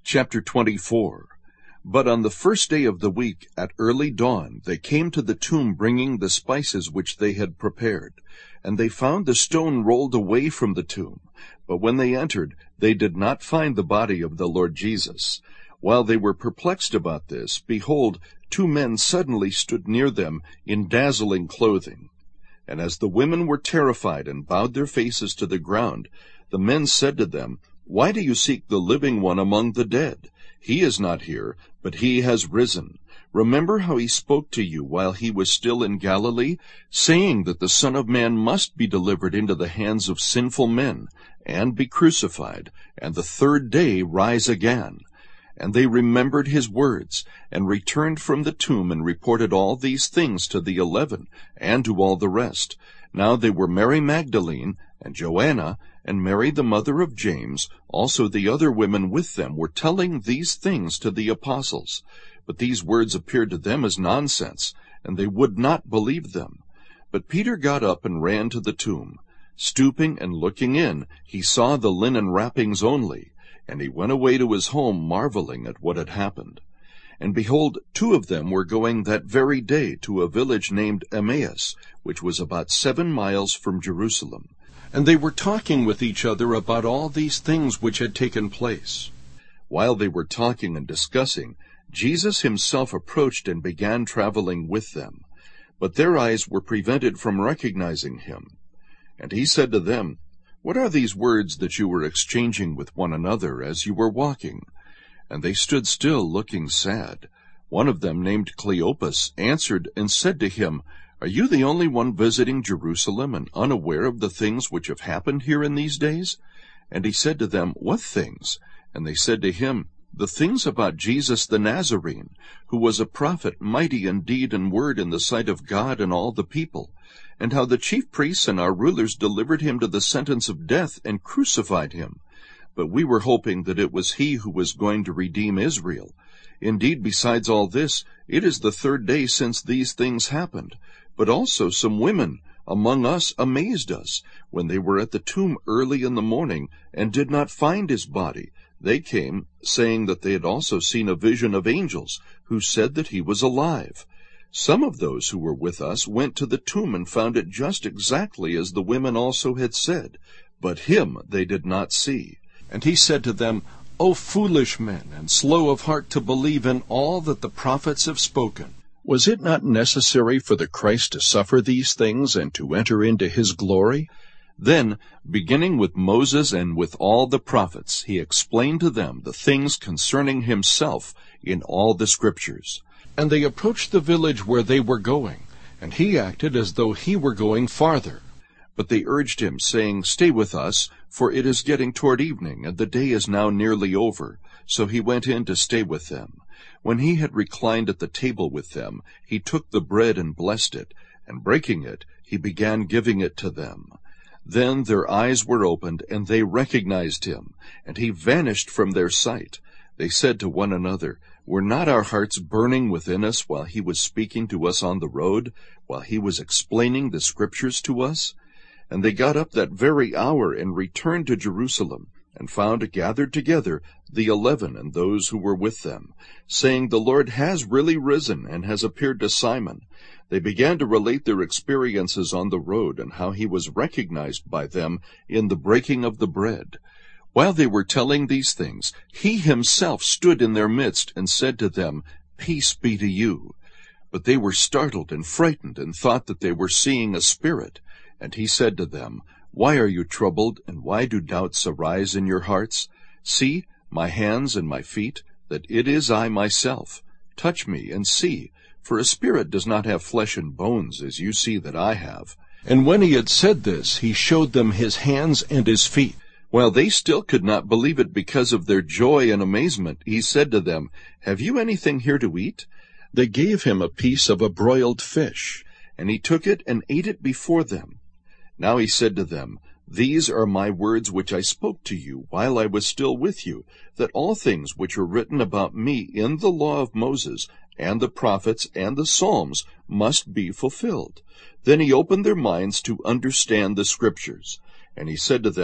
Chapter 24. But on the first day of the week, at early dawn, they came to the tomb bringing the spices which they had prepared. And they found the stone rolled away from the tomb. But when they entered, they did not find the body of the Lord Jesus. While they were perplexed about this, behold, two men suddenly stood near them in dazzling clothing. And as the women were terrified and bowed their faces to the ground, the men said to them, "Why do you seek the living one among the dead? He is not here, but he has risen. Remember how he spoke to you while he was still in Galilee, saying that the Son of Man must be delivered into the hands of sinful men, and be crucified, and the third day rise again." And they remembered his words, and returned from the tomb, and reported all these things to the 11, and to all the rest. Now they were Mary Magdalene, and Joanna, and Mary the mother of James. Also the other women with them were telling these things to the apostles. But these words appeared to them as nonsense, and they would not believe them. But Peter got up and ran to the tomb. Stooping and looking in, he saw the linen wrappings only, and he went away to his home, marveling at what had happened. And behold, two of them were going that very day to a village named Emmaus, which was about 7 miles from Jerusalem. And they were talking with each other about all these things which had taken place. While they were talking and discussing, Jesus himself approached and began traveling with them. But their eyes were prevented from recognizing him. And he said to them, "What are these words that you were exchanging with one another as you were walking?" And they stood still, looking sad. One of them, named Cleopas, answered and said to him, "Are you the only one visiting Jerusalem and unaware of the things which have happened here in these days?" And he said to them, "What things?" And they said to him, "The things about Jesus the Nazarene, who was a prophet, mighty in deed and word in the sight of God and all the people, and how the chief priests and our rulers delivered him to the sentence of death and crucified him. But we were hoping that it was he who was going to redeem Israel. Indeed, besides all this, it is the third day since these things happened. But also some women among us amazed us, when they were at the tomb early in the morning, and did not find his body. They came, saying that they had also seen a vision of angels, who said that he was alive. Some of those who were with us went to the tomb and found it just exactly as the women also had said, but him they did not see." And he said to them, "O foolish men, and slow of heart to believe in all that the prophets have spoken. Was it not necessary for the Christ to suffer these things and to enter into his glory?" Then, beginning with Moses and with all the prophets, he explained to them the things concerning himself in all the Scriptures. And they approached the village where they were going, and he acted as though he were going farther. But they urged him, saying, "Stay with us, for it is getting toward evening, and the day is now nearly over." So he went in to stay with them. When he had reclined at the table with them, he took the bread and blessed it, and breaking it, he began giving it to them. Then their eyes were opened, and they recognized him, and he vanished from their sight. They said to one another, "Were not our hearts burning within us while he was speaking to us on the road, while he was explaining the Scriptures to us?" And they got up that very hour and returned to Jerusalem, and found gathered together the 11 and those who were with them, saying, "The Lord has really risen and has appeared to Simon." They began to relate their experiences on the road, and how he was recognized by them in the breaking of the bread. While they were telling these things, he himself stood in their midst and said to them, "Peace be to you." But they were startled and frightened, and thought that they were seeing a spirit. And he said to them, "Why are you troubled, and why do doubts arise in your hearts? See my hands and my feet, that it is I myself. Touch me and see, for a spirit does not have flesh and bones, as you see that I have." And when he had said this, he showed them his hands and his feet. While they still could not believe it because of their joy and amazement, he said to them, "Have you anything here to eat?" They gave him a piece of a broiled fish, and he took it and ate it before them. Now he said to them, "These are my words which I spoke to you while I was still with you, that all things which are written about me in the law of Moses, and the prophets, and the Psalms must be fulfilled." Then he opened their minds to understand the Scriptures. And he said to them,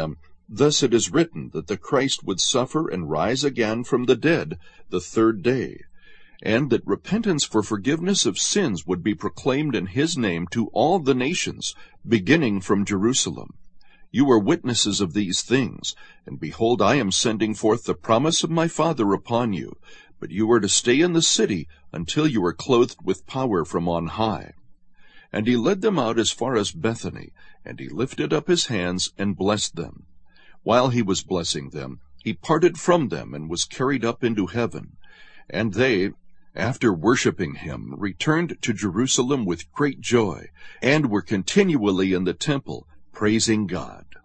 Thus it is written that the Christ would suffer and rise again from the dead the third day, and that repentance for forgiveness of sins would be proclaimed in his name to all the nations, beginning from Jerusalem. You are witnesses of these things, and behold, I am sending forth the promise of my Father upon you, but you are to stay in the city until you are clothed with power from on high. And he led them out as far as Bethany, and he lifted up his hands and blessed them. While he was blessing them, he parted from them and was carried up into heaven. And they, after worshipping him, returned to Jerusalem with great joy, and were continually in the temple, praising God.